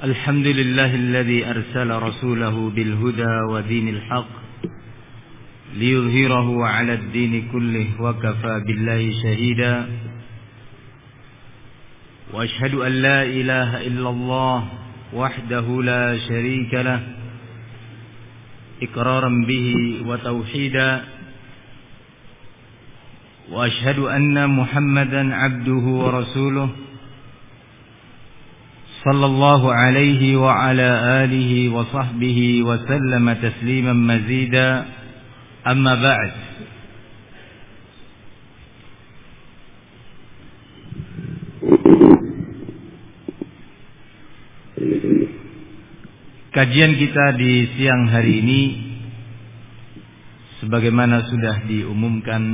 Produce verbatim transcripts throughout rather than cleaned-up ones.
الحمد لله الذي أرسل رسوله بالهدى ودين الحق ليظهره على الدين كله وكفى بالله شهيدا وأشهد أن لا إله إلا الله وحده لا شريك له إقرارا به وتوحيدا وأشهد أن محمدا عبده ورسوله صلى الله عليه وعلى آله وصحبه وسلم تسليما مزيدا أما بعد. Kajian kita di siang hari ini sebagaimana sudah diumumkan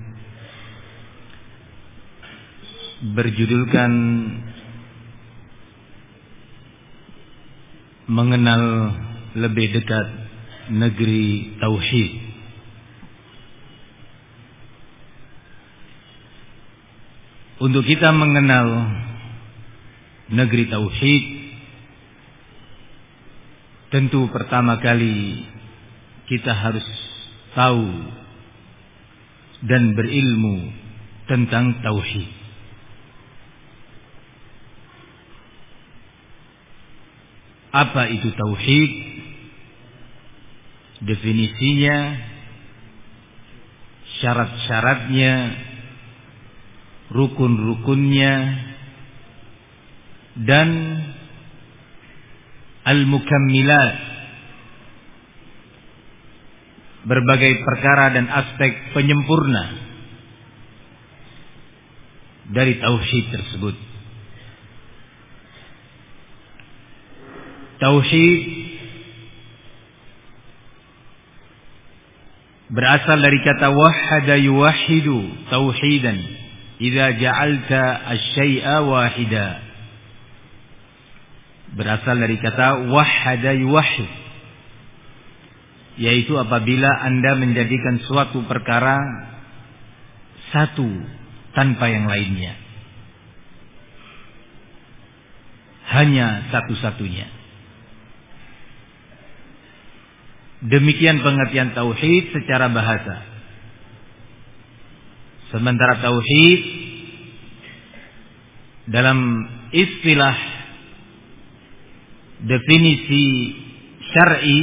berjudulkan mengenal lebih dekat negeri tauhid. Untuk kita mengenal negeri tauhid, tentu pertama kali kita harus tahu dan berilmu tentang tauhid. Apa itu tauhid? Definisinya, syarat-syaratnya, rukun-rukunnya, dan al-mukammilat, berbagai perkara dan aspek penyempurna dari tauhid tersebut. Tauhid berasal dari kata wahhada yuwahhidu tauhidan idza ja'alta asy-syai'a wahida. Berasal dari kata wahhada yuwahhid, yaitu apabila Anda menjadikan suatu perkara satu tanpa yang lainnya, hanya satu-satunya. Demikian pengertian tauhid secara bahasa. Sementara tauhid dalam istilah definisi syar'i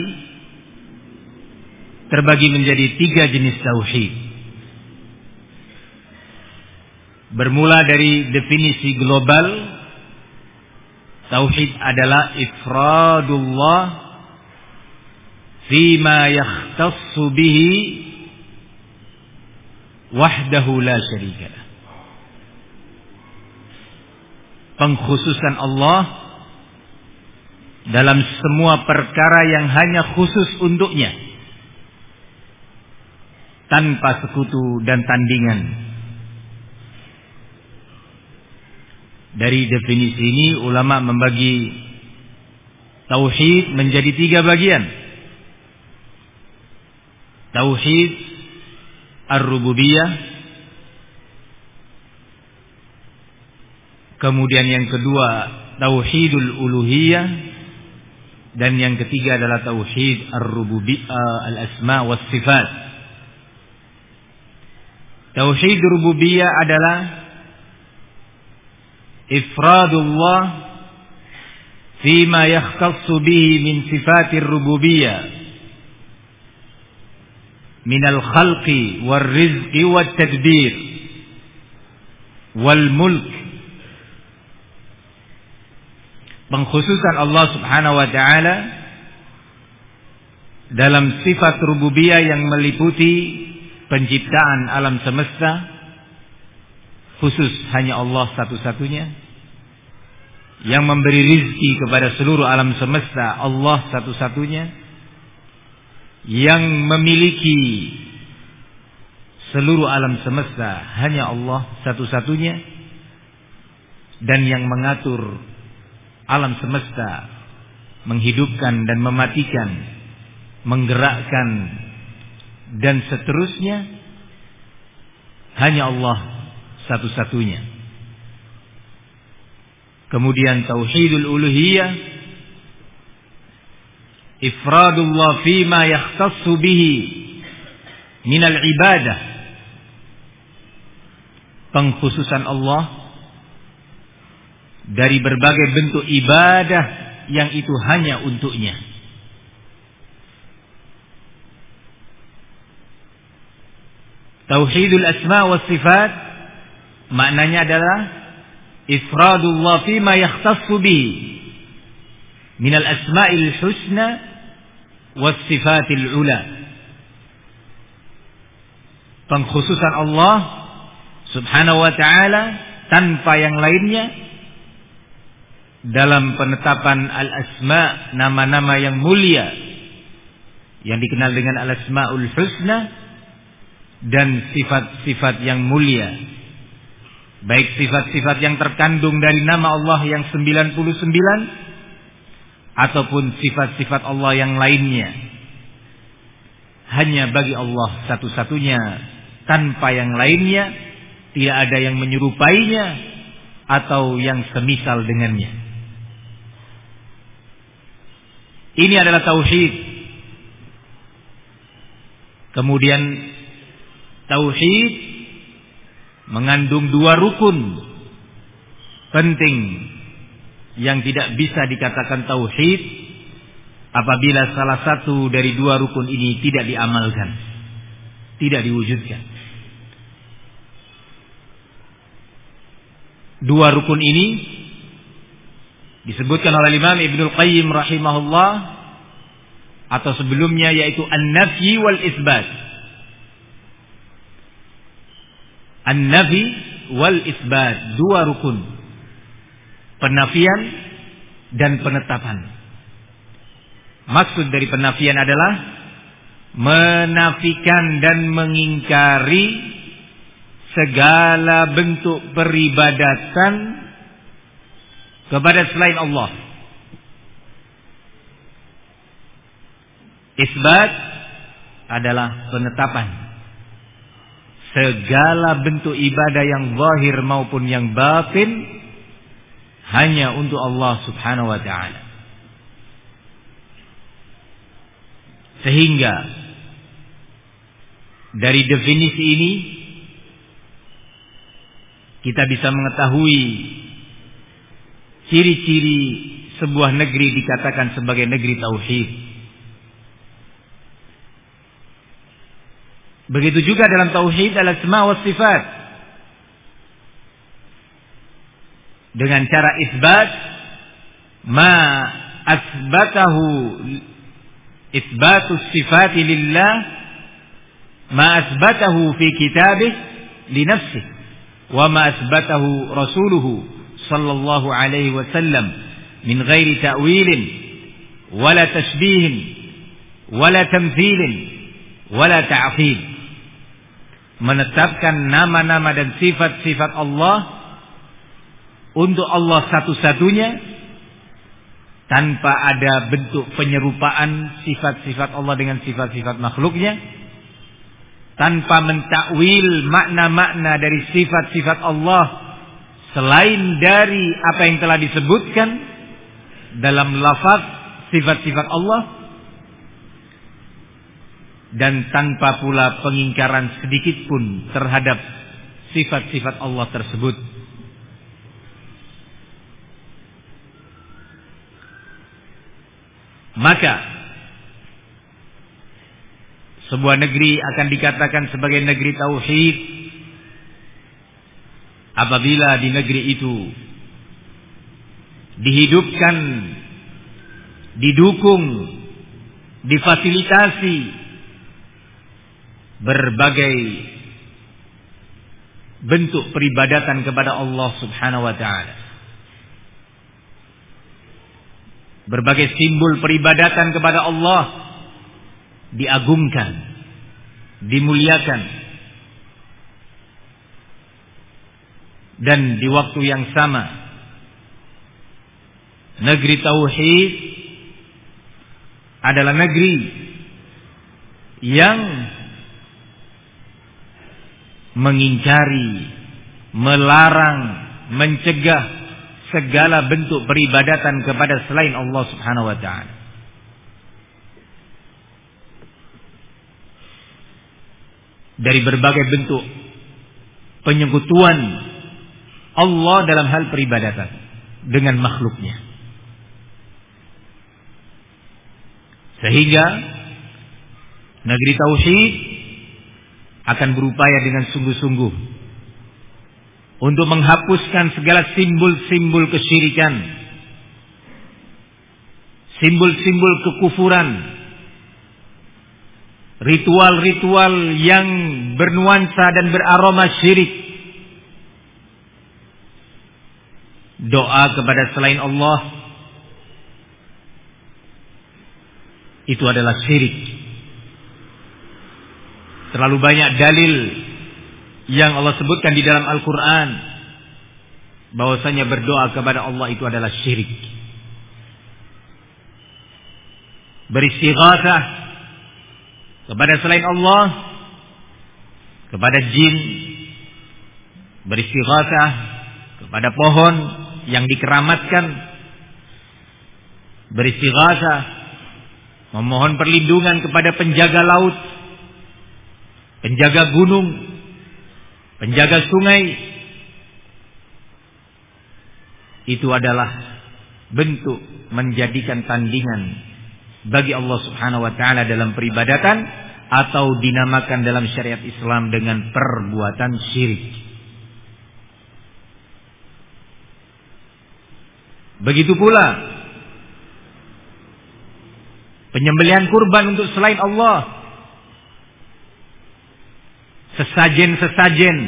terbagi menjadi tiga jenis tauhid. Bermula dari definisi global, tauhid adalah ifradullah fima yakhtassu bihi wahdahu la syarikalah. Pengkhususan Allah dalam semua perkara yang hanya khusus untuknya, tanpa sekutu dan tandingan. Dari definisi ini ulama membagi tauhid menjadi tiga bagian. Tauhid ar-rububiyah, kemudian yang kedua tauhidul uluhiyah, dan yang ketiga adalah tauhid ar-rububiyah al-asma was sifat. Tauhid rububiyah adalah ifradullah fima yakhtassu bihi min sifatir rububiyah minal khalqi war rizqi wat tadbir wal mulk. Pengkhususan Allah Subhanahu wa taala dalam sifat rububiyah yang meliputi penciptaan alam semesta, khusus hanya Allah satu-satunya. Yang memberi rizki kepada seluruh alam semesta, Allah satu-satunya. Yang memiliki seluruh alam semesta hanya Allah satu-satunya. Dan yang mengatur alam semesta, menghidupkan dan mematikan, menggerakkan dan seterusnya, hanya Allah satu-satunya. Kemudian tauhidul uluhiyah ifradullah fima yakhtassu bihi minal ibadah, pengkhususan Allah dari berbagai bentuk ibadah yang itu hanya untuknya. Tauhidul asma wa sifat maknanya adalah ifradullah fima yakhtassu bihi minal asma'il husna was sifatil ula. Pengkhususan Allah Subhanahu wa ta'ala tanpa yang lainnya dalam penetapan al-asma, nama-nama yang mulia yang dikenal dengan al-asma'ul husna, dan sifat-sifat yang mulia, baik sifat-sifat yang terkandung dari nama Allah yang sembilan puluh sembilan ataupun sifat-sifat Allah yang lainnya, hanya bagi Allah satu-satunya, tanpa yang lainnya, tidak ada yang menyerupainya atau yang semisal dengannya. Ini adalah tauhid. Kemudian tauhid mengandung dua rukun penting yang tidak bisa dikatakan tauhid apabila salah satu dari dua rukun ini tidak diamalkan, tidak diwujudkan. Dua rukun ini disebutkan oleh Imam Ibnul Qayyim rahimahullah atau sebelumnya, yaitu an-nafyi wal isbat. An-nafi wal isbat, dua rukun, penafian dan penetapan. Maksud dari penafian adalah menafikan dan mengingkari segala bentuk peribadatan kepada selain Allah. Isbat adalah penetapan segala bentuk ibadah yang zahir maupun yang batin hanya untuk Allah Subhanahu wa ta'ala. Sehingga dari definisi ini kita bisa mengetahui ciri-ciri sebuah negeri dikatakan sebagai negeri tauhid. Begitu juga dalam tauhid al-asma wa sifat. Dengan cara isbat ma asbatahu, isbatus sifati lillah ma asbatahu fi kitabih li nafsih wa ma asbatahu rasuluhu sallallahu alaihi wasallam min ghairi ta'wilin wala tashbihin wala tamthilin wala ta'qil. Menetapkan nama-nama dan sifat-sifat Allah untuk Allah satu-satunya, tanpa ada bentuk penyerupaan sifat-sifat Allah dengan sifat-sifat makhluknya, tanpa mentakwil makna-makna dari sifat-sifat Allah selain dari apa yang telah disebutkan dalam lafaz sifat-sifat Allah, dan tanpa pula pengingkaran sedikit pun terhadap sifat-sifat Allah tersebut. Maka sebuah negeri akan dikatakan sebagai negeri tauhid apabila di negeri itu dihidupkan, didukung, difasilitasi berbagai bentuk peribadatan kepada Allah Subhanahu wa ta'ala. Berbagai simbol peribadatan kepada Allah diagungkan, dimuliakan. Dan di waktu yang sama, negeri tauhid adalah negeri yang mengingkari, melarang, mencegah segala bentuk peribadatan kepada selain Allah Subhanahu wa ta'ala. dari berbagai bentuk penyekutuan Allah dalam hal peribadatan dengan makhluknya. Sehingga negeri tauhid akan berupaya dengan sungguh-sungguh untuk menghapuskan segala simbol-simbol kesyirikan, simbol-simbol kekufuran, ritual-ritual yang bernuansa dan beraroma syirik, doa kepada selain Allah, itu adalah syirik. Terlalu banyak dalil yang Allah sebutkan di dalam Al-Quran bahwasanya berdoa kepada Allah itu adalah syirik. Beristighatsah kepada selain Allah, kepada jin, beristighatsah kepada pohon yang dikeramatkan, beristighatsah memohon perlindungan kepada penjaga laut, penjaga gunung, penjaga sungai, itu adalah bentuk menjadikan tandingan bagi Allah Subhanahu wa taala dalam peribadatan, atau dinamakan dalam syariat Islam dengan perbuatan syirik. Begitu pula penyembelihan kurban untuk selain Allah, sesajen-sesajen,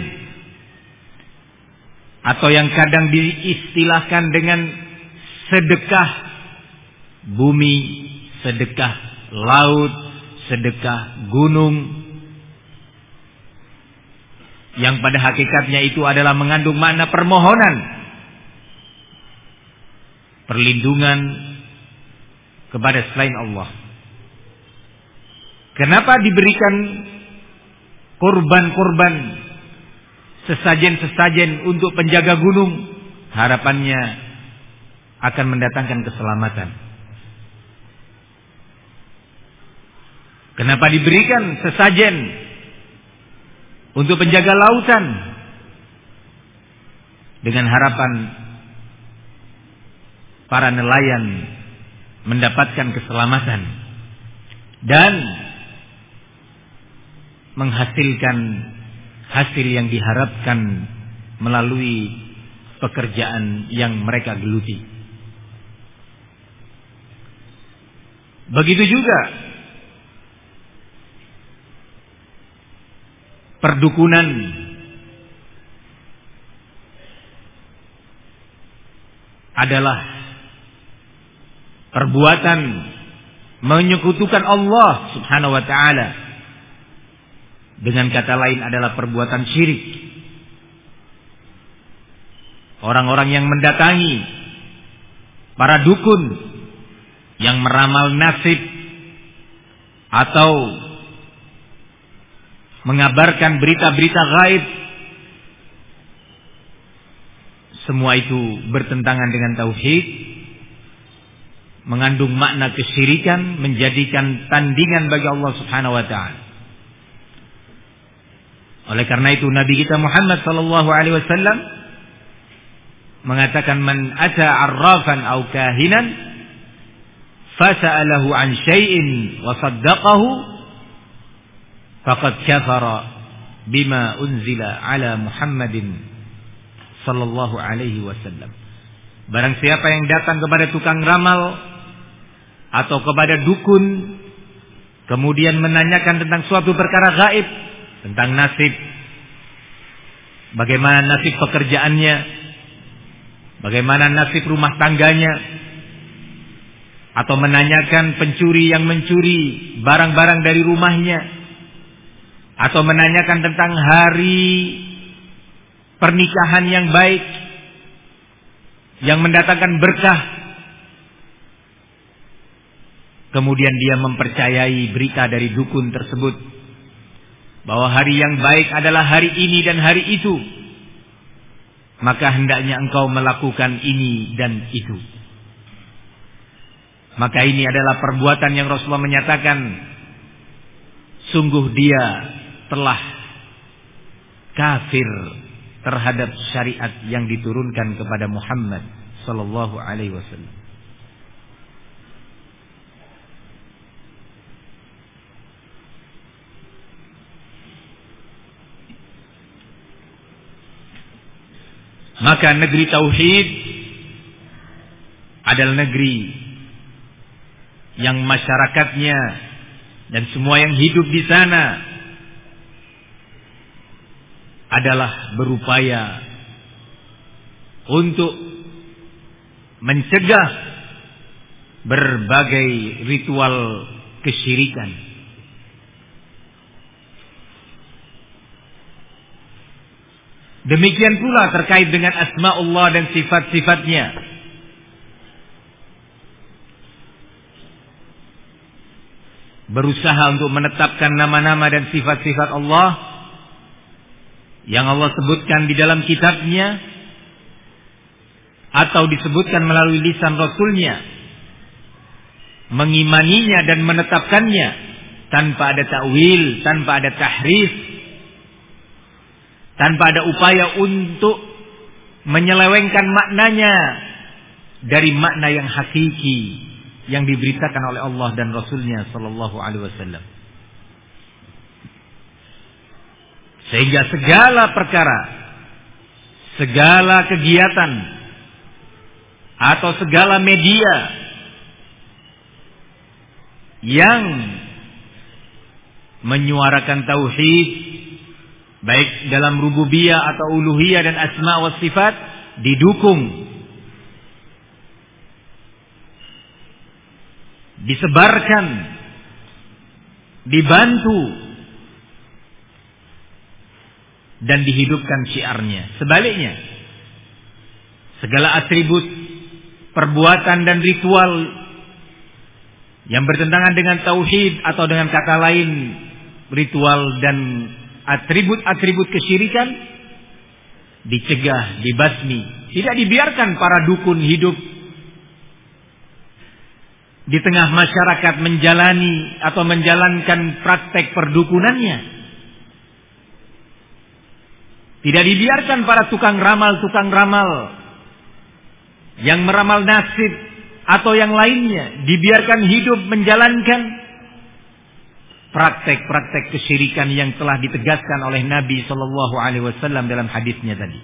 atau yang kadang diistilahkan dengan sedekah bumi, sedekah laut, sedekah gunung, yang pada hakikatnya itu adalah mengandung makna permohonan perlindungan kepada selain Allah. Kenapa diberikan korban-korban, sesajen-sesajen untuk penjaga gunung? Harapannya akan mendatangkan keselamatan. Kenapa diberikan sesajen untuk penjaga lautan? Dengan harapan para nelayan mendapatkan keselamatan dan menghasilkan hasil yang diharapkan melalui pekerjaan yang mereka geluti. Begitu juga perdukunan, adalah perbuatan menyekutukan Allah Subhanahu wa taala. Dengan kata lain adalah perbuatan syirik. Orang-orang yang mendatangi para dukun yang meramal nasib atau mengabarkan berita-berita gaib, semua itu bertentangan dengan tauhid, mengandung makna kesyirikan, menjadikan tandingan bagi Allah Subhanahu wa taala. Oleh karena itu Nabi kita Muhammad sallallahu alaihi wasallam mengatakan, man ata arrafan aw kahinan fasa'alahu an syai'in wa saddaqahu faqad kafara bima unzila ala Muhammadin sallallahu alaihi wasallam. Barang siapa yang datang kepada tukang ramal atau kepada dukun, kemudian menanyakan tentang suatu perkara gaib, tentang nasib, bagaimana nasib pekerjaannya, bagaimana nasib rumah tangganya, atau menanyakan pencuri yang mencuri barang-barang dari rumahnya, atau menanyakan tentang hari pernikahan yang baik, yang mendatangkan berkah, kemudian dia mempercayai berita dari dukun tersebut bahwa hari yang baik adalah hari ini dan hari itu, maka hendaknya engkau melakukan ini dan itu. Maka ini adalah perbuatan yang Rasulullah menyatakan, sungguh dia telah kafir terhadap syariat yang diturunkan kepada Muhammad sallallahu alaihi wasallam. Maka negeri tauhid adalah negeri yang masyarakatnya dan semua yang hidup di sana adalah berupaya untuk mencegah berbagai ritual kesyirikan. Demikian pula terkait dengan asma'ullah dan sifat-sifatnya. Berusaha untuk menetapkan nama-nama dan sifat-sifat Allah yang Allah sebutkan di dalam kitabnya atau disebutkan melalui lisan Rasulnya, mengimaninya dan menetapkannya tanpa ada takwil, tanpa ada tahrif, tanpa ada upaya untuk menyelewengkan maknanya dari makna yang hakiki yang diberitakan oleh Allah dan Rasulnya sallallahu alaihi wasallam. Sehingga segala perkara, segala kegiatan atau segala media yang menyuarakan tauhid, baik dalam rububiyah atau uluhiyah dan asma wa sifat, didukung, disebarkan, dibantu, dan dihidupkan syiarnya. Sebaliknya, segala atribut perbuatan dan ritual yang bertentangan dengan tauhid atau dengan kata lain ritual dan atribut-atribut kesyirikan dicegah, dibasmi. Tidak dibiarkan para dukun hidup di tengah masyarakat menjalani atau menjalankan praktek perdukunannya. Tidak dibiarkan para tukang ramal-tukang ramal yang meramal nasib atau yang lainnya dibiarkan hidup menjalankan praktek-praktek kesyirikan yang telah ditegaskan oleh Nabi sallallahu alaihi wasallam dalam hadisnya tadi.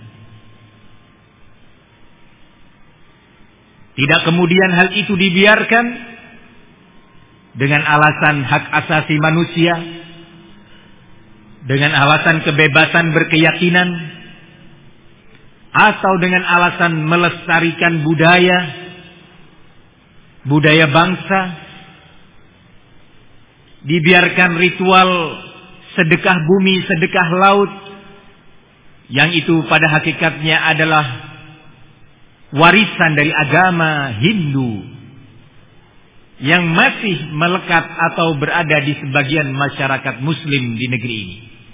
Tidak kemudian hal itu dibiarkan dengan alasan hak asasi manusia, dengan alasan kebebasan berkeyakinan, atau dengan alasan melestarikan budaya, budaya bangsa. Dibiarkan ritual sedekah bumi, sedekah laut, yang itu pada hakikatnya adalah warisan dari agama Hindu yang masih melekat atau berada di sebagian masyarakat Muslim di negeri ini.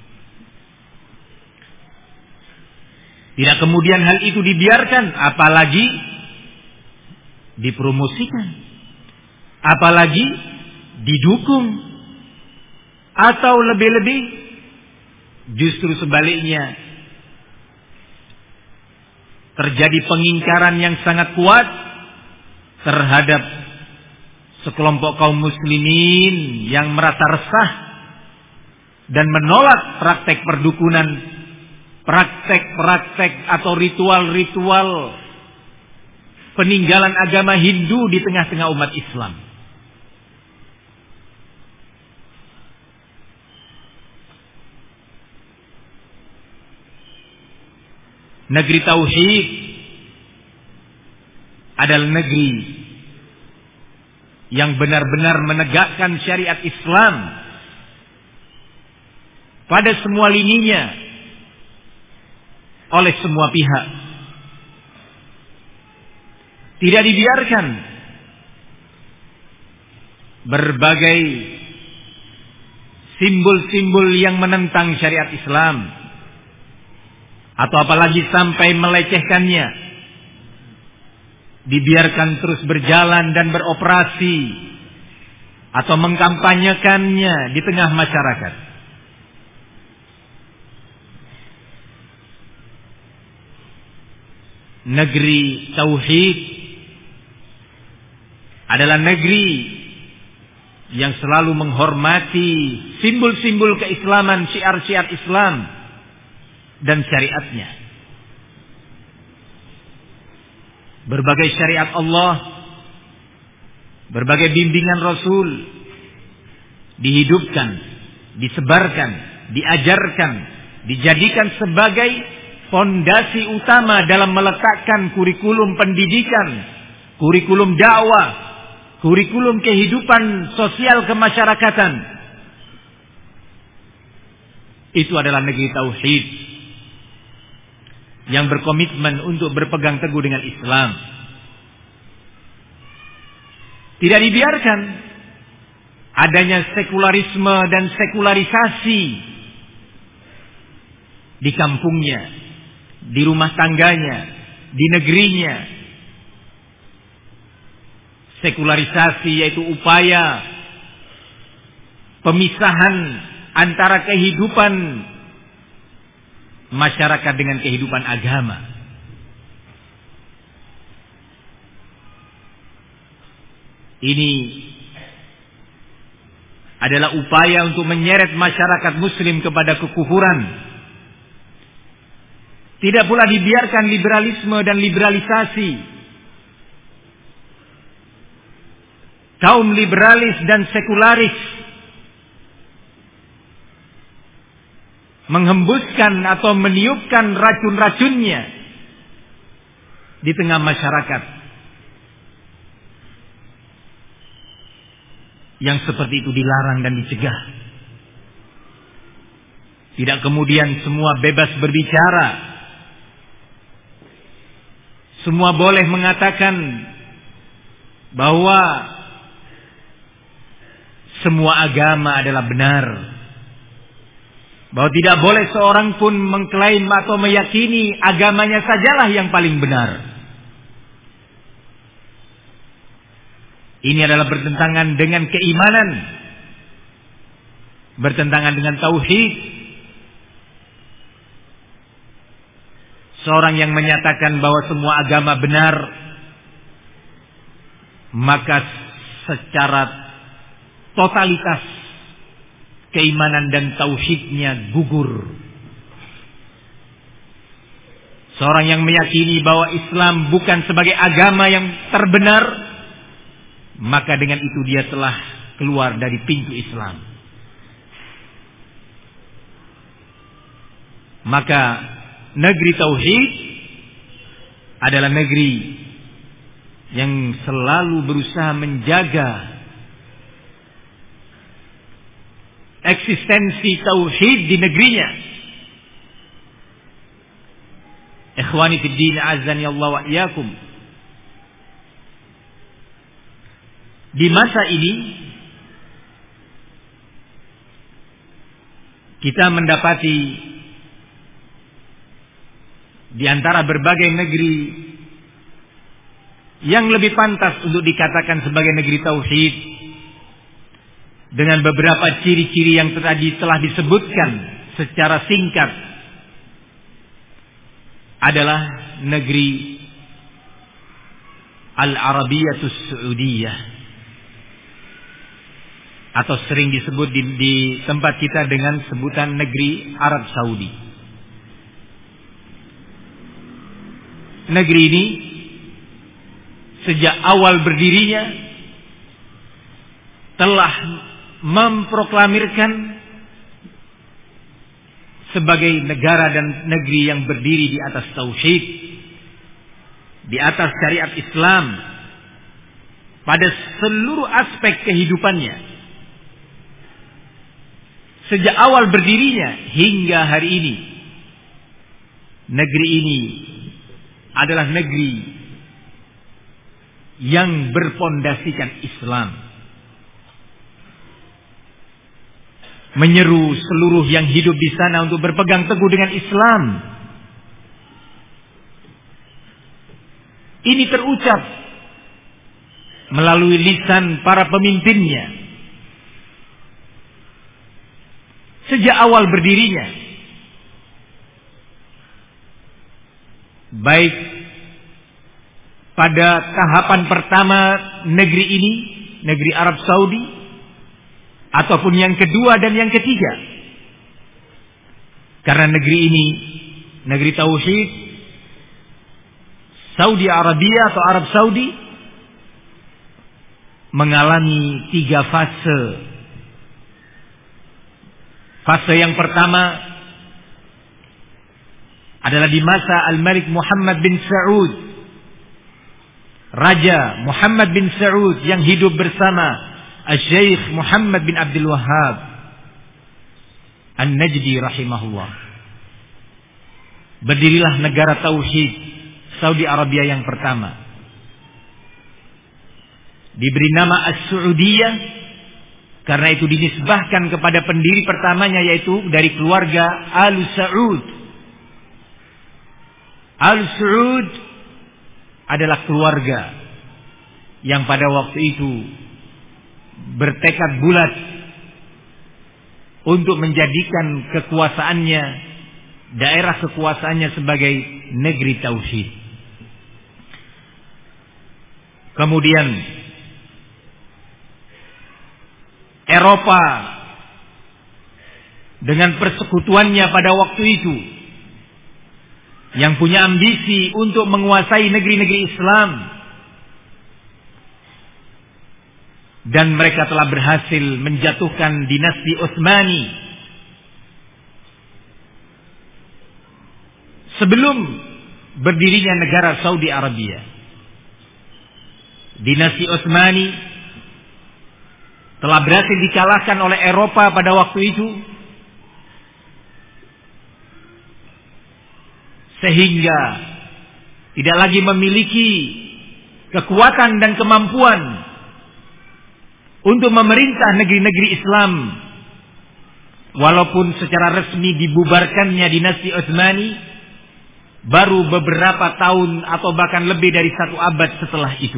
Tidak kemudian hal itu dibiarkan, apalagi dipromosikan, apalagi didukung, atau lebih-lebih justru sebaliknya terjadi pengingkaran yang sangat kuat terhadap sekelompok kaum muslimin yang merasa resah dan menolak praktek perdukunan, praktek-praktek atau ritual-ritual peninggalan agama Hindu di tengah-tengah umat Islam. Negeri tauhid adalah negeri yang benar-benar menegakkan syariat Islam pada semua lininya oleh semua pihak. Tidak dibiarkan berbagai simbol-simbol yang menentang syariat Islam, atau apalagi sampai melecehkannya, dibiarkan terus berjalan dan beroperasi atau mengkampanyekannya di tengah masyarakat. negeri tauhid adalah negeri yang selalu menghormati simbol-simbol keislaman, syiar-syiar Islam dan syariatnya. Berbagai syariat Allah, berbagai bimbingan Rasul dihidupkan, disebarkan, diajarkan, dijadikan sebagai fondasi utama dalam meletakkan kurikulum pendidikan, kurikulum dakwah, kurikulum kehidupan sosial kemasyarakatan. Itu adalah negeri tauhid yang berkomitmen untuk berpegang teguh dengan Islam. Tidak dibiarkan adanya sekularisme dan sekularisasi di kampungnya, di rumah tangganya, di negerinya. Sekularisasi yaitu upaya pemisahan antara kehidupan masyarakat dengan kehidupan agama. Ini adalah upaya untuk menyeret masyarakat muslim kepada kekufuran. Tidak pula dibiarkan liberalisme dan liberalisasi. Kaum liberalis dan sekularis menghembuskan atau meniupkan racun-racunnya di tengah masyarakat. Yang seperti itu dilarang dan dicegah. Tidak kemudian semua bebas berbicara, semua boleh mengatakan bahwa semua agama adalah benar, bahwa tidak boleh seorang pun mengklaim atau meyakini agamanya sajalah yang paling benar. Ini adalah bertentangan dengan keimanan, bertentangan dengan tauhid. Seorang yang menyatakan bahwa semua agama benar, maka secara totalitas keimanan dan tauhidnya gugur. Seorang yang meyakini bahwa Islam bukan sebagai agama yang terbenar, maka dengan itu dia telah keluar dari pintu Islam. Maka negeri tauhid adalah negeri yang selalu berusaha menjaga eksistensi tauhid di negerinya. Ikhwani fid din, azani Allah wa iyyakum. Di masa ini kita mendapati di antara berbagai negeri yang lebih pantas untuk dikatakan sebagai negeri tauhid, dengan beberapa ciri-ciri yang tadi telah disebutkan secara singkat, adalah negeri Al-Arabiyatus Saudiyah, atau sering disebut di, di tempat kita dengan sebutan negeri Arab Saudi. Negeri ini sejak awal berdirinya telah memproklamirkan sebagai negara dan negeri yang berdiri di atas tauhid, di atas syariat Islam pada seluruh aspek kehidupannya. Sejak awal berdirinya hingga hari ini, negeri ini adalah negeri yang berpondasikan Islam. Menyeru seluruh yang hidup di sana untuk berpegang teguh dengan Islam. Ini terucap melalui lisan para pemimpinnya sejak awal berdirinya. Baik pada tahapan pertama negeri ini, negeri Arab Saudi, ataupun yang kedua dan yang ketiga. Karena negeri ini negeri tauhid, Saudi Arabia atau Arab Saudi mengalami tiga fase. Fase yang pertama adalah di masa Al-Malik Muhammad bin Saud, Raja Muhammad bin Saud yang hidup bersama Al-Syeikh Muhammad bin Abdul Wahhab An-Najdi rahimahullah. Berdirilah negara tauhid Saudi Arabia yang pertama. Diberi nama As-Saudiyah karena itu dinisbahkan kepada pendiri pertamanya, yaitu dari keluarga Al-Saud. Al-Saud adalah keluarga yang pada waktu itu bertekad bulat untuk menjadikan kekuasaannya, daerah kekuasaannya sebagai negeri tauhid. Kemudian Eropa dengan persekutuannya pada waktu itu yang punya ambisi untuk menguasai negeri-negeri Islam, dan mereka telah berhasil menjatuhkan dinasti Utsmani. Sebelum berdirinya negara Saudi Arabia, dinasti Utsmani telah berhasil dikalahkan oleh Eropa pada waktu itu, sehingga tidak lagi memiliki kekuatan dan kemampuan untuk memerintah negeri-negeri Islam. Walaupun secara resmi dibubarkannya dinasti Utsmani baru beberapa tahun atau bahkan lebih dari satu abad setelah itu.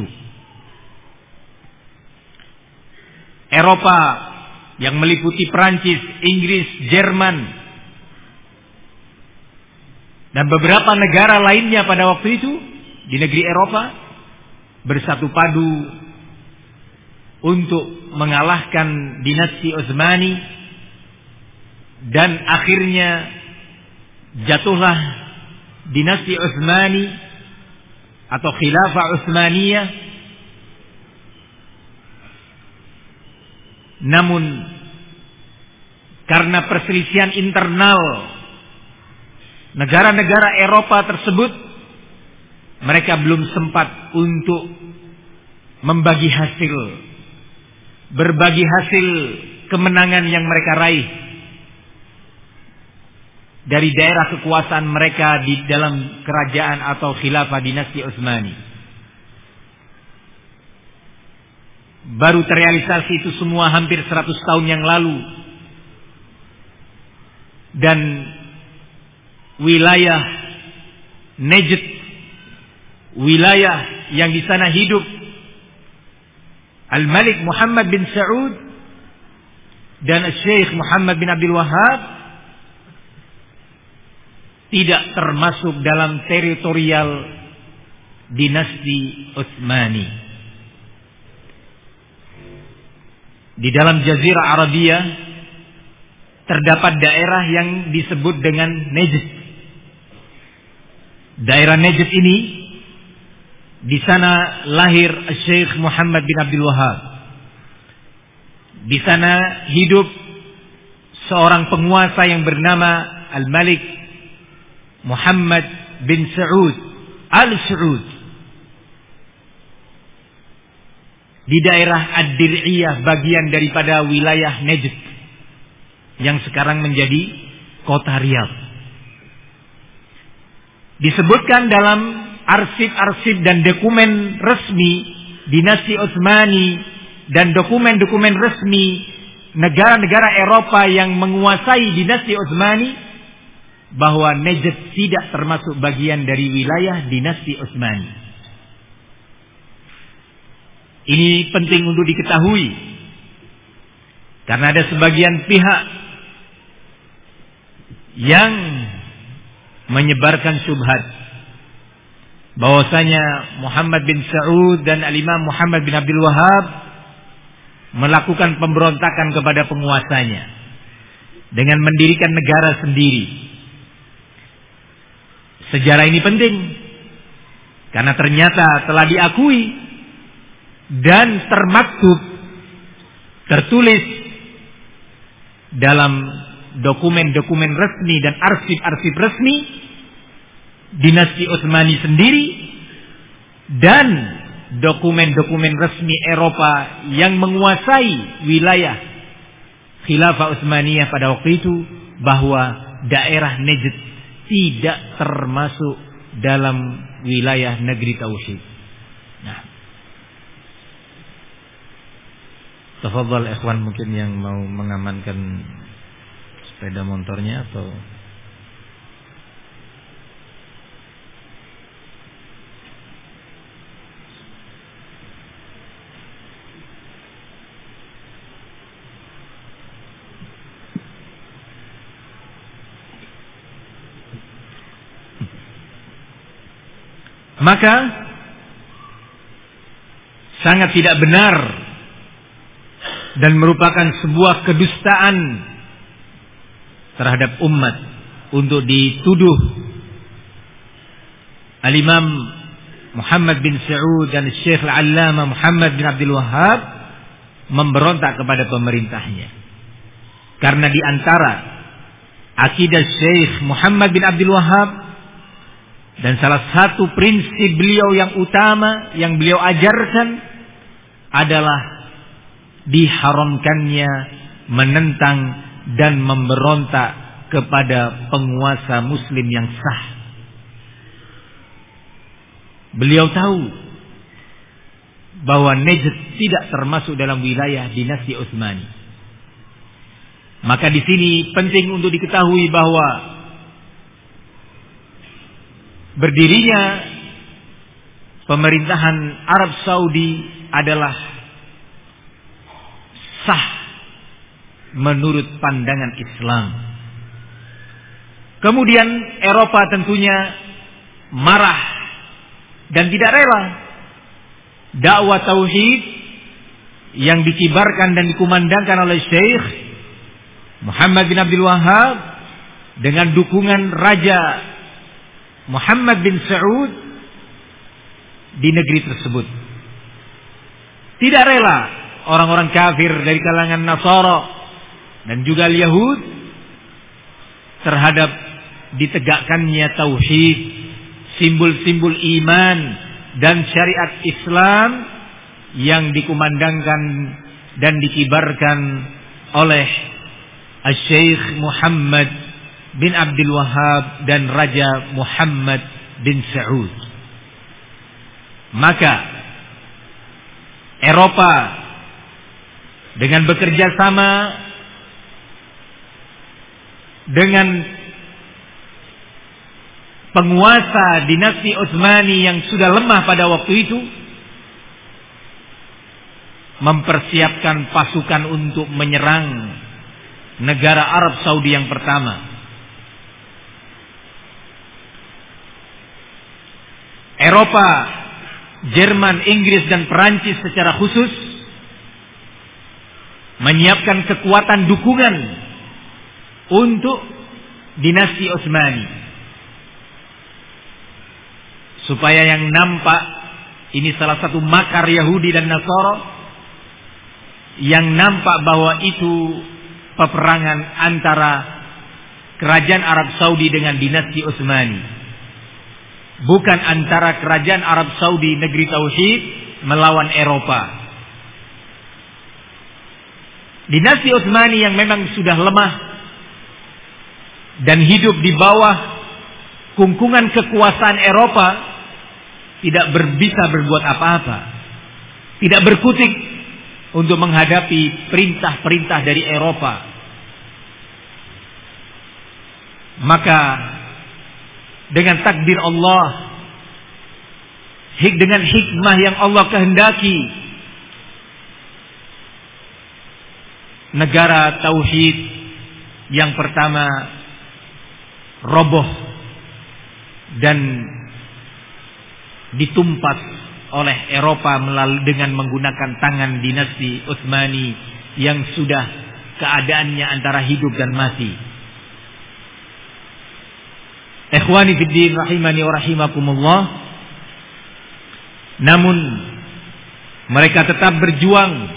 Eropa yang meliputi Prancis, Inggris, Jerman, dan beberapa negara lainnya pada waktu itu di negeri Eropa bersatu padu untuk mengalahkan dinasti Utsmani, dan akhirnya jatuhlah dinasti Utsmani atau Khilafah Utsmaniyah. Namun karena perselisihan internal negara-negara Eropa tersebut, mereka belum sempat untuk membagi hasil, berbagi hasil kemenangan yang mereka raih dari daerah kekuasaan mereka di dalam kerajaan atau khilafah dinasti Utsmani. Baru terrealisasi itu semua hampir seratus tahun yang lalu, dan wilayah Najd, wilayah yang di sana hidup Al-Malik Muhammad bin Saud dan Syekh Muhammad bin Abdul Wahhab, tidak termasuk dalam teritorial dinasti Utsmani. Di dalam Jazirah Arabia terdapat daerah yang disebut dengan Najd. Daerah Najd ini, di sana lahir Syekh Muhammad bin Abdul Wahhab. Di sana hidup seorang penguasa yang bernama Al-Malik Muhammad bin Saud Al-Saud. Di daerah Ad-Dir'iyah, bagian daripada wilayah Najd yang sekarang menjadi kota Riyadh. Disebutkan dalam arsip-arsip dan dokumen resmi dinasti Utsmani dan dokumen-dokumen resmi negara-negara Eropa yang menguasai dinasti Utsmani, bahwa Najd tidak termasuk bagian dari wilayah dinasti Utsmani. Ini penting untuk diketahui, karena ada sebagian pihak yang menyebarkan syubhat bahwasanya Muhammad bin Saud dan Al-Imam Muhammad bin Abdul Wahhab melakukan pemberontakan kepada penguasanya dengan mendirikan negara sendiri. Sejarah ini penting karena ternyata telah diakui dan termaktub, tertulis dalam dokumen-dokumen resmi dan arsip-arsip resmi dinasti Utsmani sendiri dan dokumen-dokumen resmi Eropa yang menguasai wilayah Khilafah Utsmaniyah pada waktu itu, bahwa daerah Najd tidak termasuk dalam wilayah negeri tauhid. Nah, tafadhal ikhwan, mungkin yang mau mengamankan sepeda motornya atau maka sangat tidak benar dan merupakan sebuah kedustaan terhadap umat untuk dituduh Al-Imam Muhammad bin Saud dan Syekh Al-Allamah Muhammad bin Abdul Wahhab memberontak kepada pemerintahnya. Karena di antara akidah Syekh Muhammad bin Abdul Wahhab dan salah satu prinsip beliau yang utama yang beliau ajarkan adalah diharamkannya menentang dan memberontak kepada penguasa muslim yang sah. Beliau tahu bahwa Najd tidak termasuk dalam wilayah dinasti Utsmani. Maka di sini penting untuk diketahui bahwa berdirinya pemerintahan Arab Saudi adalah sah menurut pandangan Islam. Kemudian Eropa tentunya marah dan tidak rela dakwah tauhid yang dikibarkan dan dikumandangkan oleh Syekh Muhammad bin Abdul Wahhab dengan dukungan Raja Muhammad bin Saud di negeri tersebut. Tidak rela orang-orang kafir dari kalangan Nasara dan juga Yahud terhadap ditegakkannya tauhid, simbol-simbol iman dan syariat Islam yang dikumandangkan dan dikibarkan oleh Syekh Muhammad bin Abdul Wahhab dan Raja Muhammad bin Saud. Maka Eropa dengan bekerja sama dengan penguasa dinasti Utsmani yang sudah lemah pada waktu itu mempersiapkan pasukan untuk menyerang negara Arab Saudi yang pertama. Eropa, Jerman, Inggris dan Perancis secara khusus menyiapkan kekuatan dukungan untuk dinasti Utsmani, supaya yang nampak ini salah satu makar Yahudi dan Nasara, yang nampak bahwa itu peperangan antara kerajaan Arab Saudi dengan dinasti Utsmani, bukan antara kerajaan Arab Saudi negeri tauhid melawan Eropa. Dinasti Utsmani yang memang sudah lemah dan hidup di bawah kungkungan kekuasaan Eropa tidak bisa berbuat apa-apa, tidak berkutik untuk menghadapi perintah-perintah dari Eropa. Maka dengan takdir Allah, dengan hikmah yang Allah kehendaki, negara tauhid yang pertama roboh dan ditumpas oleh Eropa melalui dengan menggunakan tangan dinasti Utsmani yang sudah keadaannya antara hidup dan mati. Ikhwani fiddin rahimani wa rahimakumullah. Namun mereka tetap berjuang.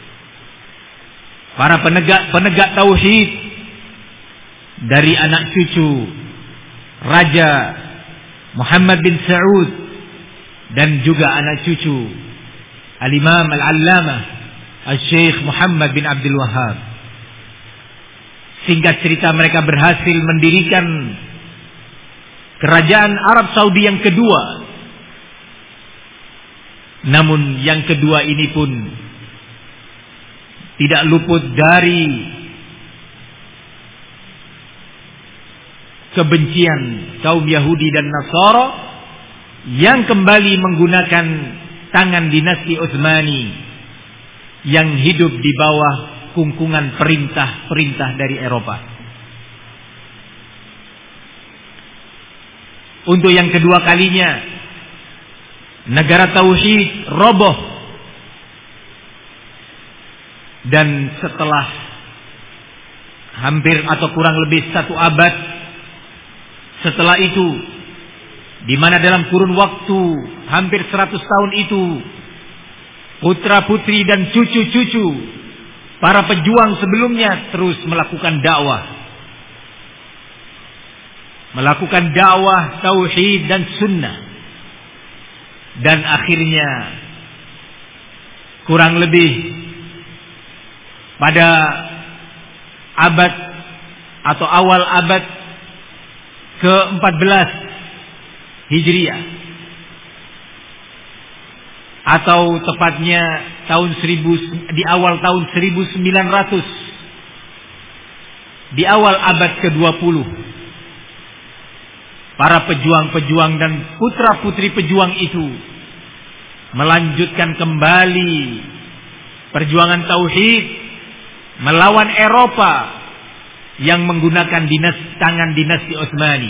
Para penegak penegak tauhid dari anak cucu Raja Muhammad bin Saud dan juga anak cucu Al-Imam Al-Allamah Al-Syekh Muhammad bin Abdul Wahhab. Singkat cerita, mereka berhasil mendirikan kerajaan Arab Saudi yang kedua. Namun yang kedua ini pun tidak luput dari kebencian kaum Yahudi dan Nasara yang kembali menggunakan tangan dinasti Utsmani yang hidup di bawah kungkungan perintah-perintah dari Eropa. Untuk yang kedua kalinya negara tauhid roboh, dan setelah hampir atau kurang lebih satu abad setelah itu, di mana dalam kurun waktu hampir seratus tahun itu putra putri dan cucu-cucu para pejuang sebelumnya terus melakukan dakwah, melakukan dakwah tauhid dan sunnah, dan akhirnya kurang lebih pada abad atau awal abad ke empat belas Hijriah, atau tepatnya tahun seribu, di awal tahun seribu sembilan ratus, di awal abad ke dua puluh, para pejuang-pejuang dan putra-putri pejuang itu melanjutkan kembali perjuangan tauhid melawan Eropa yang menggunakan dinas, tangan dinasti Utsmani.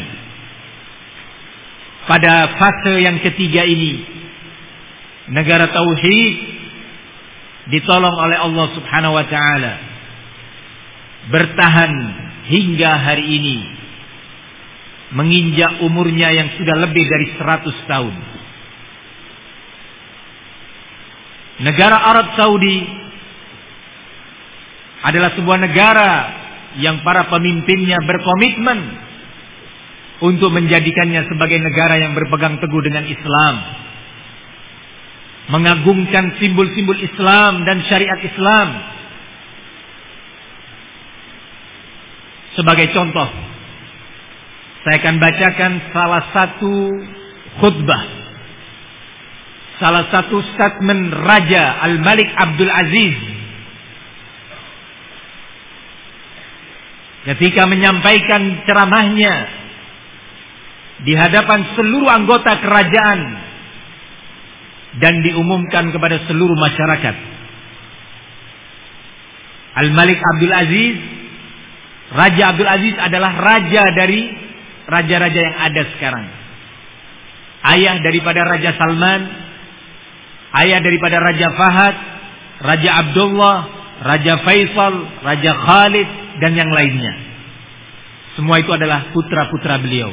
Pada fase yang ketiga ini, negara tauhid ditolong oleh Allah Subhanahu wa taala bertahan hingga hari ini, menginjak umurnya yang sudah lebih dari seratus tahun. Negara Arab Saudi adalah sebuah negara yang para pemimpinnya berkomitmen untuk menjadikannya sebagai negara yang berpegang teguh dengan Islam, mengagungkan simbol-simbol Islam dan syariat Islam. Sebagai contoh, saya akan bacakan salah satu khutbah, salah satu statement Raja Al-Malik Abdul Aziz ketika menyampaikan ceramahnya di hadapan seluruh anggota kerajaan dan diumumkan kepada seluruh masyarakat. Al-Malik Abdul Aziz, Raja Abdul Aziz adalah raja dari raja-raja yang ada sekarang. Ayah daripada Raja Salman, ayah daripada Raja Fahad, Raja Abdullah, Raja Faisal, Raja Khalid, dan yang lainnya. Semua itu adalah putra-putra beliau.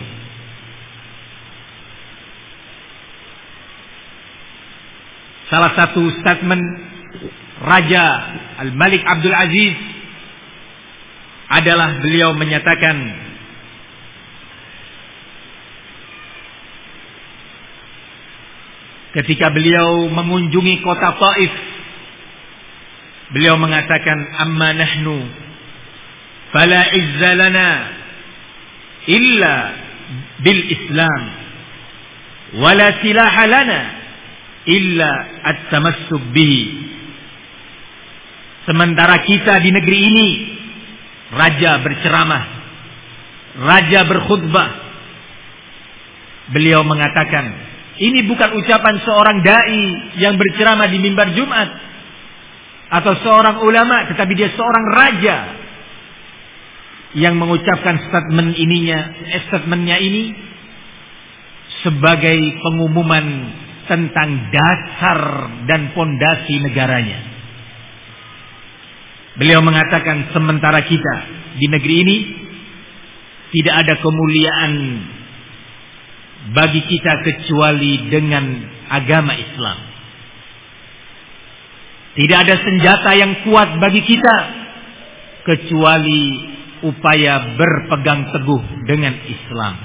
Salah satu statement Raja Al-Malik Abdul Aziz adalah beliau menyatakan, ketika beliau mengunjungi kota Taif, beliau mengatakan, amma nahnu fala izza lana illa bil Islam wala silaha lana illa at-tamassuk bihi. Sementara kita di negeri ini, raja berceramah, raja berkhutbah, beliau mengatakan, ini bukan ucapan seorang dai yang berceramah di mimbar Jumat atau seorang ulama, tetapi dia seorang raja yang mengucapkan statement ininya, statementnya ini sebagai pengumuman tentang dasar dan pondasi negaranya. Beliau mengatakan, sementara kita di negeri ini tidak ada kemuliaan bagi kita kecuali dengan agama Islam. Tidak ada senjata yang kuat bagi kita kecuali upaya berpegang teguh dengan Islam.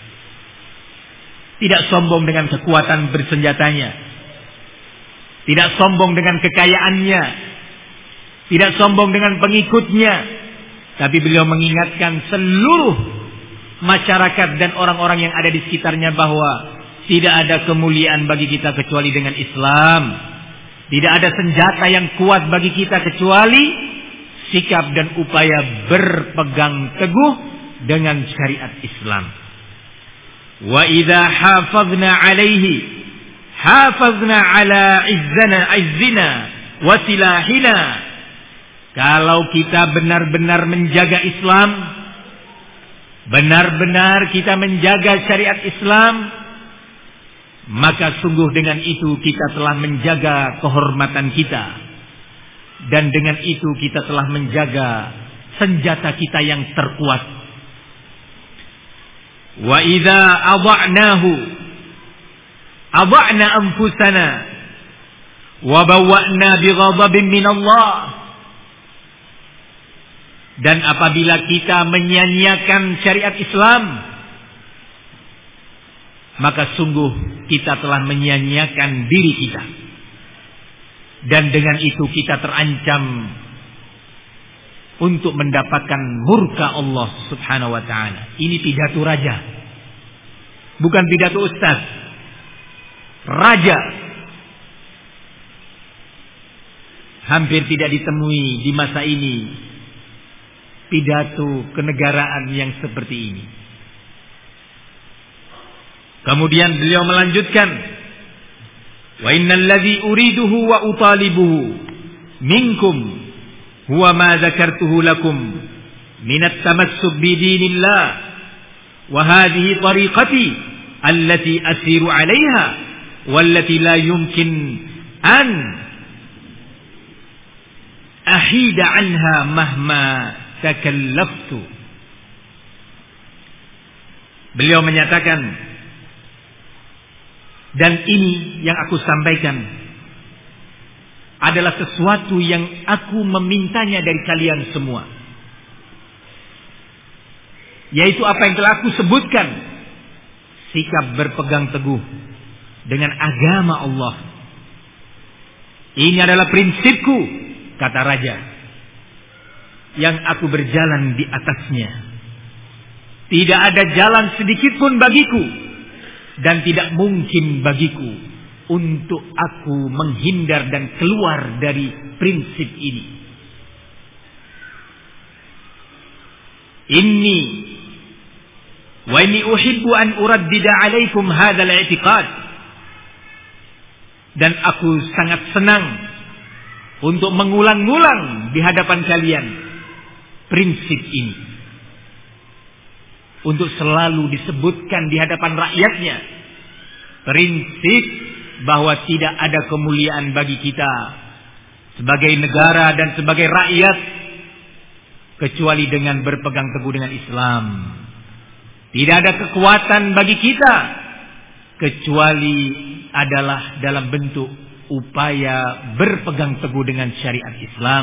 Tidak sombong dengan kekuatan bersenjatanya, tidak sombong dengan kekayaannya, tidak sombong dengan pengikutnya, tapi beliau mengingatkan seluruh masyarakat dan orang-orang yang ada di sekitarnya bahwa tidak ada kemuliaan bagi kita kecuali dengan Islam. Tidak ada senjata yang kuat bagi kita kecuali sikap dan upaya berpegang teguh dengan syariat Islam. Wa idza hafazna alaihi hafazna ala izzana izzina wa silahina. Kalau kita benar-benar menjaga Islam, benar-benar kita menjaga syariat Islam, maka sungguh dengan itu kita telah menjaga kehormatan kita, dan dengan itu kita telah menjaga senjata kita yang terkuat. Wa idza adha'nahu adha'na anfusana wa bawwa'na bighadabin min Allah. Dan apabila kita menyia-nyiakan syariat Islam, maka sungguh kita telah menyia-nyiakan diri kita, dan dengan itu kita terancam untuk mendapatkan murka Allah Subhanahu wa ta'ala. Ini pidato raja, bukan pidato ustaz. Raja. Hampir tidak ditemui di masa ini pidato kenegaraan yang seperti ini. Kemudian beliau melanjutkan, wa innal ladzi uriduhu wa utalibuhu minkum huwa ma dzakartuhu lakum min at-tamassuk bi dinillah wa hadhihi tariqati allati asiru 'alayha wallati la yumkin an ahida 'anha mahma takallaftu. Beliau menyatakan, dan ini yang aku sampaikan adalah sesuatu yang aku memintanya dari kalian semua, yaitu apa yang telah aku sebutkan, sikap berpegang teguh dengan agama Allah. Ini adalah prinsipku, kata raja, yang aku berjalan di atasnya. Tidak ada jalan sedikit pun bagiku, dan tidak mungkin bagiku untuk aku menghindar dan keluar dari prinsip ini. Inni wa inni uhibbu an uraddida alaikum hadzal i'tiqad. Dan aku sangat senang untuk mengulang-ulang di hadapan kalian prinsip ini, untuk selalu disebutkan di hadapan rakyatnya prinsip bahwa tidak ada kemuliaan bagi kita sebagai negara dan sebagai rakyat kecuali dengan berpegang teguh dengan Islam. Tidak ada kekuatan bagi kita kecuali adalah dalam bentuk upaya berpegang teguh dengan syariat Islam.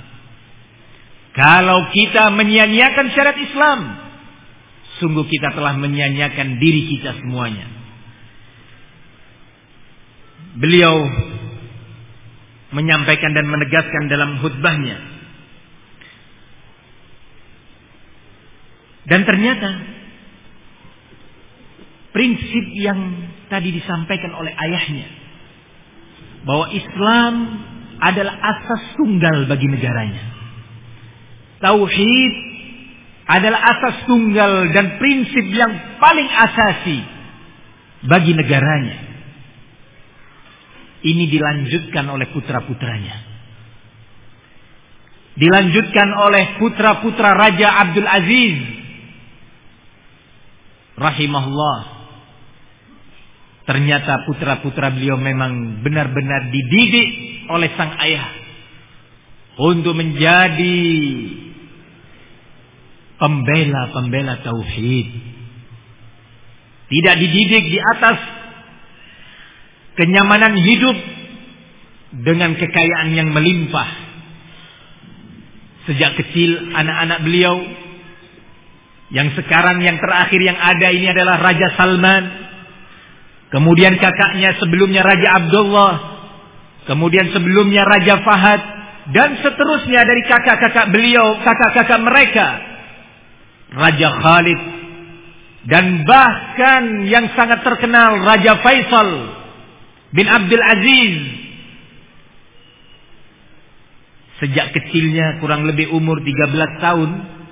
Kalau kita menyia-nyiakan syariat Islam, sungguh kita telah menyia-nyiakan diri kita semuanya. Beliau menyampaikan dan menegaskan dalam khutbahnya. Dan ternyata prinsip yang tadi disampaikan oleh ayahnya, bahwa Islam adalah asas tunggal bagi negaranya. Tauhid adalah asas tunggal dan prinsip yang paling asasi bagi negaranya. Ini dilanjutkan oleh putra-putranya. Dilanjutkan oleh putra-putra Raja Abdul Aziz rahimahullah. ternyata putra-putra beliau memang benar-benar dididik oleh sang ayah untuk menjadi pembela-pembela tauhid. Tidak dididik di atas kenyamanan hidup dengan kekayaan yang melimpah. Sejak kecil anak-anak beliau, yang sekarang yang terakhir yang ada ini adalah Raja Salman, kemudian kakaknya sebelumnya Raja Abdullah, kemudian sebelumnya Raja Fahad, dan seterusnya dari kakak-kakak beliau, kakak-kakak mereka, Raja Khalid, dan bahkan yang sangat terkenal Raja Faisal bin Abdul Aziz. Sejak kecilnya kurang lebih umur tiga belas tahun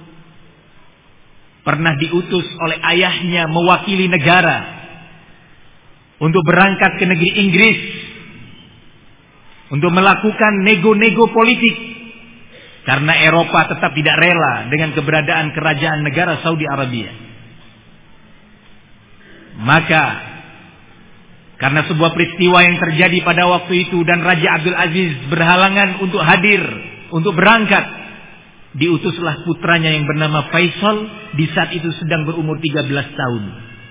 pernah diutus oleh ayahnya mewakili negara untuk berangkat ke negeri Inggris untuk melakukan nego-nego politik, karena Eropa tetap tidak rela dengan keberadaan kerajaan negara Saudi Arabia. Maka karena sebuah peristiwa yang terjadi pada waktu itu dan Raja Abdul Aziz berhalangan untuk hadir, untuk berangkat, diutuslah putranya yang bernama Faisal, di saat itu sedang berumur tiga belas tahun.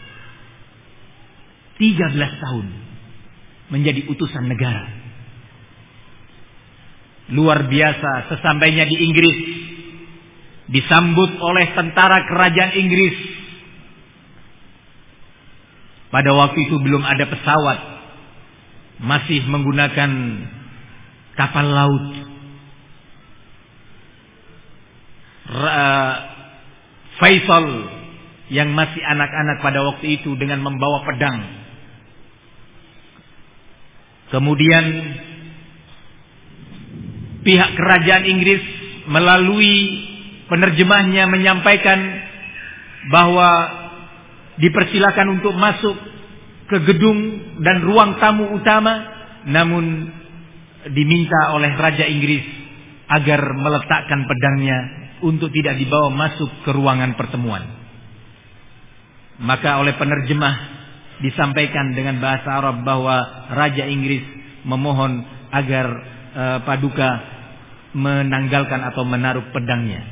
tiga belas tahun menjadi utusan negara. Luar biasa, sesampainya di Inggris disambut oleh tentara kerajaan Inggris. Pada waktu itu belum ada pesawat, masih menggunakan kapal laut. Faisal yang masih anak-anak pada waktu itu dengan membawa pedang. Kemudian pihak kerajaan Inggris melalui penerjemahnya menyampaikan bahwa dipersilakan untuk masuk ke gedung dan ruang tamu utama, namun diminta oleh Raja Inggris agar meletakkan pedangnya untuk tidak dibawa masuk ke ruangan pertemuan. Maka oleh penerjemah disampaikan dengan bahasa Arab bahwa Raja Inggris memohon agar uh, Paduka menanggalkan atau menaruh pedangnya.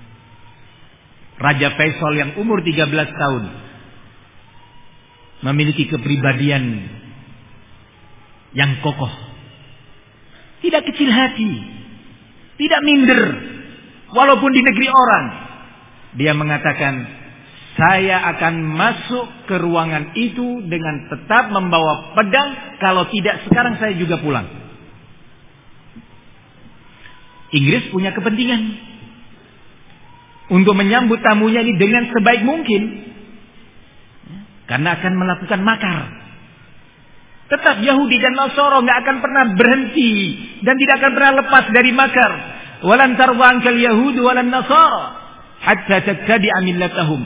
Raja Faisal yang umur tiga belas tahun memiliki kepribadian yang kokoh, tidak kecil hati, tidak minder, walaupun di negeri orang. Dia mengatakan, saya akan masuk ke ruangan itu dengan tetap membawa pedang, kalau tidak sekarang saya juga pulang. Inggris punya kepentingan untuk menyambut tamunya ini dengan sebaik mungkin, karena akan melakukan makar. Tetap Yahudi dan Nasara nggak akan pernah berhenti dan tidak akan pernah lepas dari makar. Walan tarwa ankal Yahud walan Nasara hatta tattabi'a millatahum.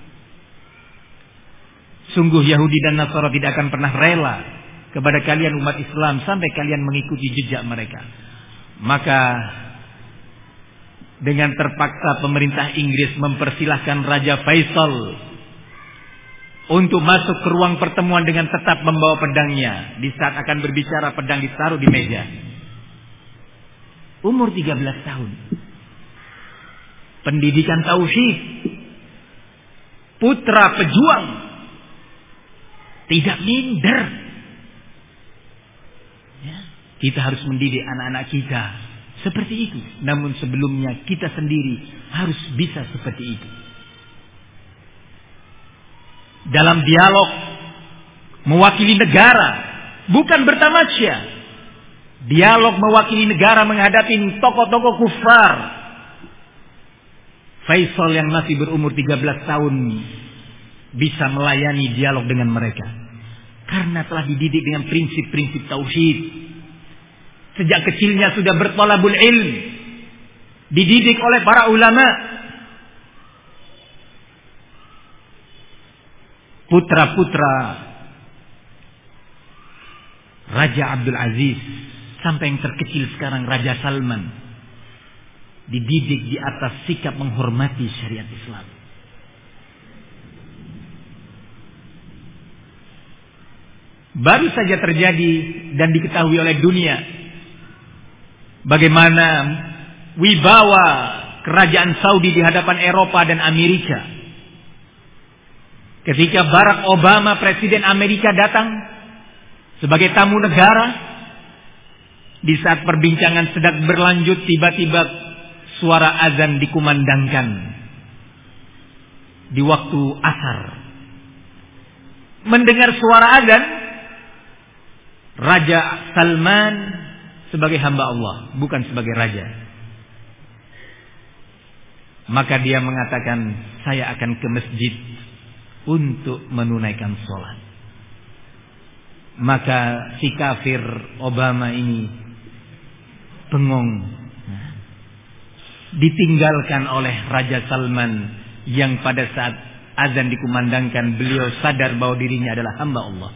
Sungguh Yahudi dan Nasara tidak akan pernah rela kepada kalian umat Islam sampai kalian mengikuti jejak mereka. Maka dengan terpaksa pemerintah Inggris mempersilahkan Raja Faisal untuk masuk ke ruang pertemuan dengan tetap membawa pedangnya. Di saat akan berbicara, pedang ditaruh di meja. Umur tiga belas tahun. Pendidikan tauhid. Putra pejuang. Tidak minder. Ya, kita harus mendidik anak-anak kita seperti itu. Namun sebelumnya kita sendiri harus bisa seperti itu. Dalam dialog mewakili negara, bukan bertamasya. Dialog mewakili negara menghadapi tokoh-tokoh kufar. Faisal yang masih berumur tiga belas tahun bisa melayani dialog dengan mereka karena telah dididik dengan prinsip-prinsip tauhid. Sejak kecilnya sudah bertolabul ilm, dididik oleh para ulama. Putra-putra Raja Abdul Aziz sampai yang terkecil sekarang Raja Salman dididik di atas sikap menghormati syariat Islam. Baru saja terjadi dan diketahui oleh dunia bagaimana wibawa kerajaan Saudi di hadapan Eropa dan Amerika. Ketika Barack Obama, presiden Amerika, datang sebagai tamu negara, di saat perbincangan sedang berlanjut, tiba-tiba suara azan dikumandangkan di waktu asar. Mendengar suara azan, Raja Salman sebagai hamba Allah, bukan sebagai raja. Maka dia mengatakan, saya akan ke masjid untuk menunaikan sholat. Maka si kafir Obama ini bengong, ditinggalkan oleh Raja Salman yang pada saat azan dikumandangkan beliau sadar bahwa dirinya adalah hamba Allah.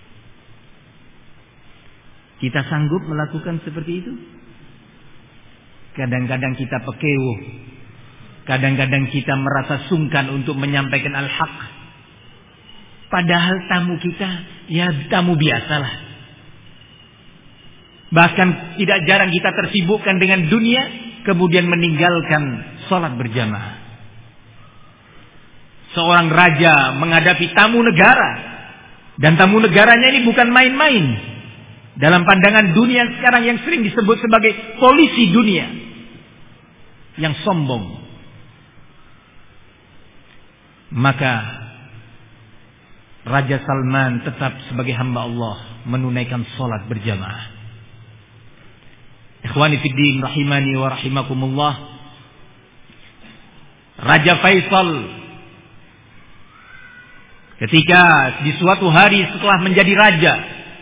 Kita sanggup melakukan seperti itu? Kadang-kadang kita pekewuh, kadang-kadang kita merasa sungkan untuk menyampaikan al-haq. Padahal tamu kita, ya tamu biasalah. Bahkan tidak jarang kita tersibukkan dengan dunia, kemudian meninggalkan sholat berjamaah. Seorang raja menghadapi tamu negara, dan tamu negaranya ini bukan main-main. Dalam pandangan dunia sekarang yang sering disebut sebagai polisi dunia, yang sombong. Maka Raja Salman tetap sebagai hamba Allah menunaikan sholat berjamaah. Ikhwani fiddin rahimani wa rahimakumullah. Raja Faisal ketika di suatu hari setelah menjadi raja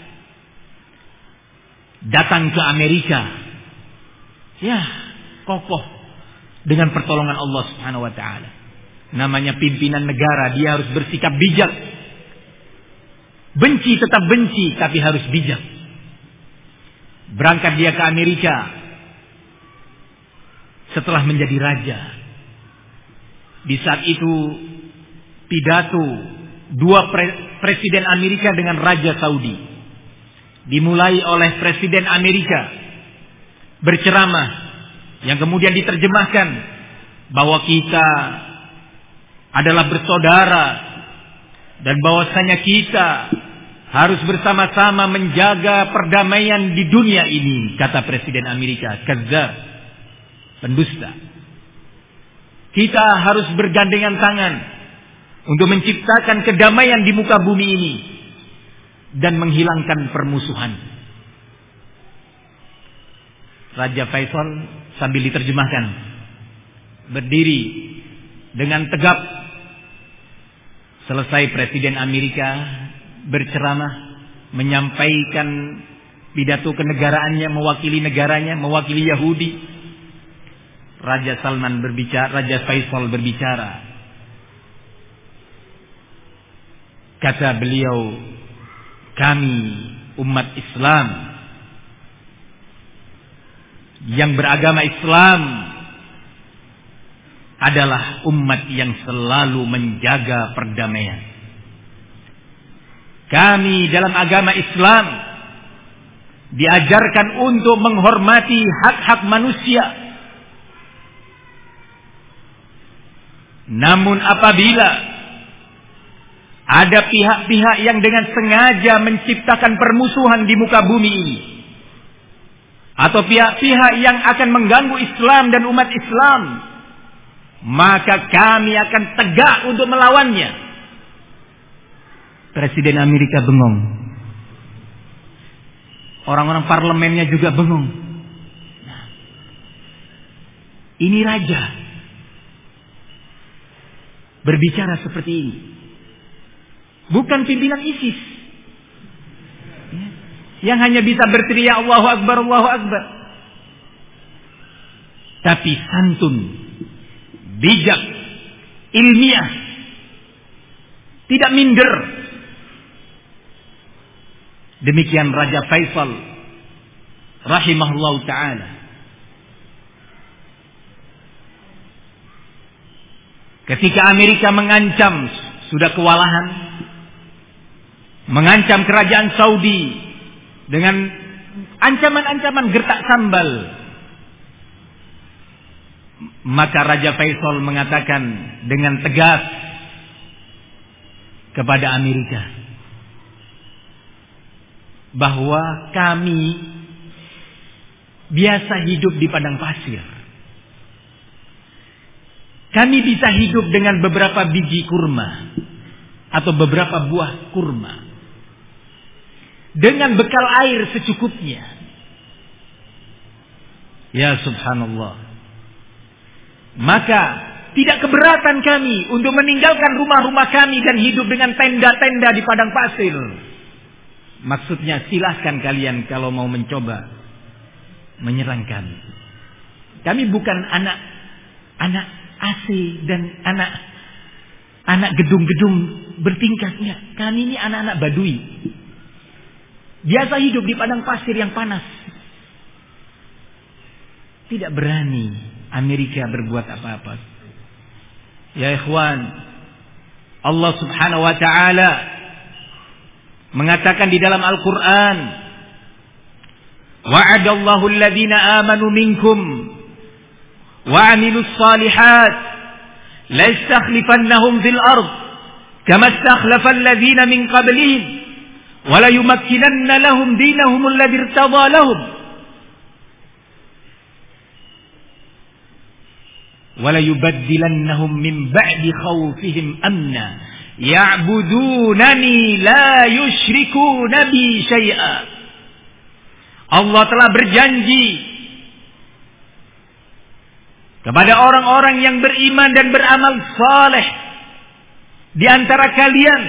datang ke Amerika, ya kokoh dengan pertolongan Allah Subhanahu wa taala. Namanya pimpinan negara, dia harus bersikap bijak. Benci tetap benci, tapi harus bijak. Berangkat dia ke Amerika setelah menjadi raja. Di saat itu pidato dua pre- presiden Amerika dengan Raja Saudi. Dimulai oleh presiden Amerika berceramah, yang kemudian diterjemahkan bahwa kita adalah bersaudara, dan bahwasanya kita harus bersama-sama menjaga perdamaian di dunia ini, kata Presiden Amerika. Kadzdzab, pendusta. Kita harus bergandengan tangan untuk menciptakan kedamaian di muka bumi ini dan menghilangkan permusuhan. Raja Faisal sambil diterjemahkan berdiri dengan tegap. Selesai Presiden Amerika berceramah, menyampaikan pidato kenegaraannya, mewakili negaranya, mewakili Yahudi. Raja Salman berbicara, Raja Faisal berbicara. Kata beliau, kami umat Islam yang beragama Islam adalah umat yang selalu menjaga perdamaian. Kami dalam agama Islam diajarkan untuk menghormati hak-hak manusia. Namun apabila ada pihak-pihak yang dengan sengaja menciptakan permusuhan di muka bumi ini, atau pihak-pihak yang akan mengganggu Islam dan umat Islam, maka kami akan tegak untuk melawannya. Presiden Amerika bengong. Orang-orang parlemennya juga bengong. Nah, ini raja berbicara seperti ini. Bukan pimpinan ISIS yang hanya bisa berteriak Allahu Akbar, Allahu Akbar. Tapi santun, bijak, ilmiah, tidak minder. Demikian Raja Faisal rahimahullah ta'ala. Ketika Amerika mengancam sudah kewalahan, mengancam kerajaan Saudi dengan ancaman-ancaman gertak sambal. Maka Raja Faisal mengatakan dengan tegas kepada Amerika bahwa kami biasa hidup di padang pasir. Kami bisa hidup dengan beberapa biji kurma atau beberapa buah kurma dengan bekal air secukupnya. Ya subhanallah. Maka tidak keberatan kami untuk meninggalkan rumah-rumah kami dan hidup dengan tenda-tenda di padang pasir. Maksudnya silahkan kalian kalau mau mencoba menyerang kami. Kami bukan anak anak A C dan anak anak gedung-gedung bertingkatnya. Kami ini anak-anak Badui. Biasa hidup di padang pasir yang panas. Tidak berani Amerika berbuat apa-apa. Ya ikhwan, Allah Subhanahu wa taala mengatakan di dalam Al-Qur'an, wa'adallahu alladhina amanu minkum wa 'amilus shalihat la yastakhlifannahum fil ard kama istakhlafa alladhina min qablihim wa la yumakkinanna lahum dinahum alladhi irtadha lahum wa la yubaddilannahum min ba'di khawfihim amna ya'budunani la yushrikuna bi syai'a. Allah telah berjanji kepada orang-orang yang beriman dan beramal saleh di antara kalian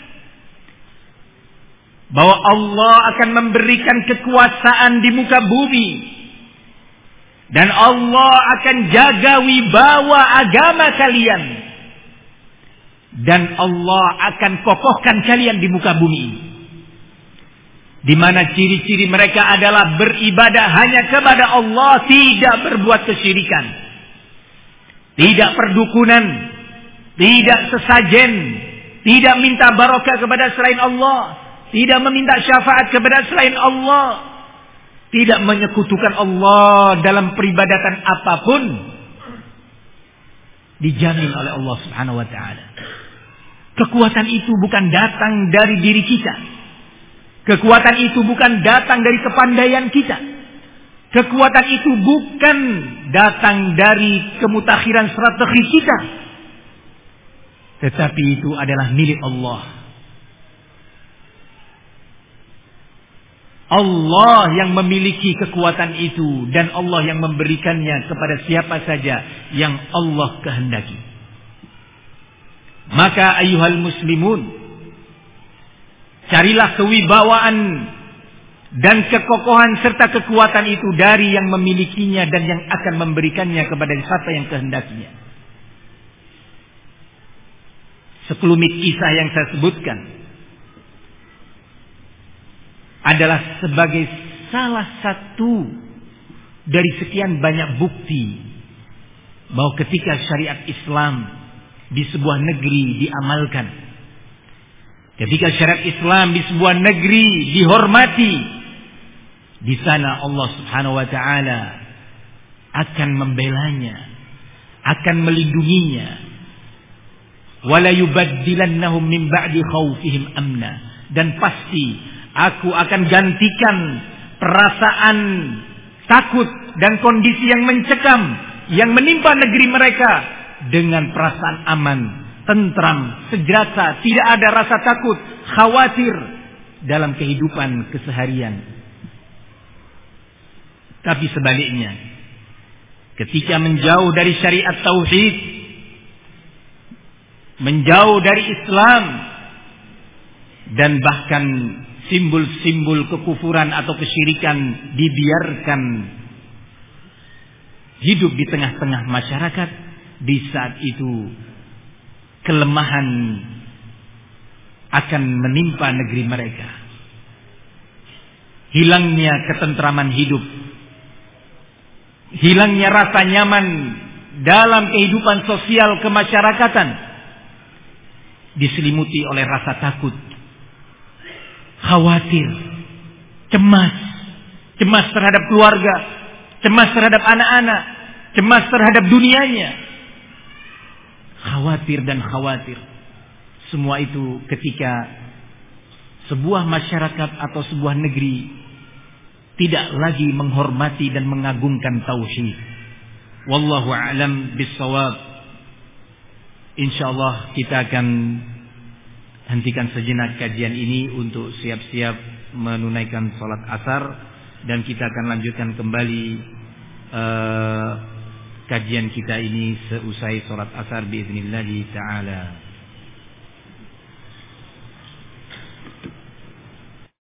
bahwa Allah akan memberikan kekuasaan di muka bumi dan Allah akan jaga wibawa agama kalian dan Allah akan kokohkan kalian di muka bumi ini. Di mana ciri-ciri mereka adalah beribadah hanya kepada Allah, tidak berbuat kesyirikan, tidak perdukunan, tidak sesajen, tidak minta barokah kepada selain Allah, tidak meminta syafaat kepada selain Allah, tidak menyekutukan Allah dalam peribadatan apapun, dijamin oleh Allah Subhanahu wa taala. Kekuatan itu bukan datang dari diri kita. Kekuatan itu bukan datang dari kepandaian kita. Kekuatan itu bukan datang dari kemutakhiran strategi kita. Tetapi itu adalah milik Allah. Allah yang memiliki kekuatan itu dan Allah yang memberikannya kepada siapa saja yang Allah kehendaki. Maka ayyuhal muslimun, carilah kewibawaan dan kekokohan serta kekuatan itu dari yang memilikinya dan yang akan memberikannya kepada siapa yang kehendakinya. Sekelumit kisah yang saya sebutkan adalah sebagai salah satu dari sekian banyak bukti bahwa ketika syariat Islam di sebuah negeri diamalkan, ketika syariat Islam di sebuah negeri dihormati, di sana Allah Subhanahu wa taala akan membelanya, akan melindunginya. Wala yubaddilannahum min ba'di khaufihim amna, dan pasti aku akan gantikan perasaan takut dan kondisi yang mencekam yang menimpa negeri mereka dengan perasaan aman, tentram, sejahtera, tidak ada rasa takut, khawatir dalam kehidupan keseharian. Tapi sebaliknya, ketika menjauh dari syariat tauhid, menjauh dari Islam, dan bahkan simbol-simbol kekufuran atau kesyirikan dibiarkan hidup di tengah-tengah masyarakat, di saat itu kelemahan akan menimpa negeri mereka. Hilangnya ketentraman hidup, hilangnya rasa nyaman dalam kehidupan sosial kemasyarakatan, diselimuti oleh rasa takut, khawatir, cemas, cemas terhadap keluarga, cemas terhadap anak-anak, cemas terhadap dunianya. Khawatir dan khawatir. Semua itu ketika sebuah masyarakat atau sebuah negeri tidak lagi menghormati dan mengagungkan tauhid. Wallahu a'lam bissawab. Insyaallah kita akan hentikan sejenak kajian ini untuk siap-siap menunaikan salat asar, dan kita akan lanjutkan kembali uh, kajian kita ini seusai salat asar biiznillah taala.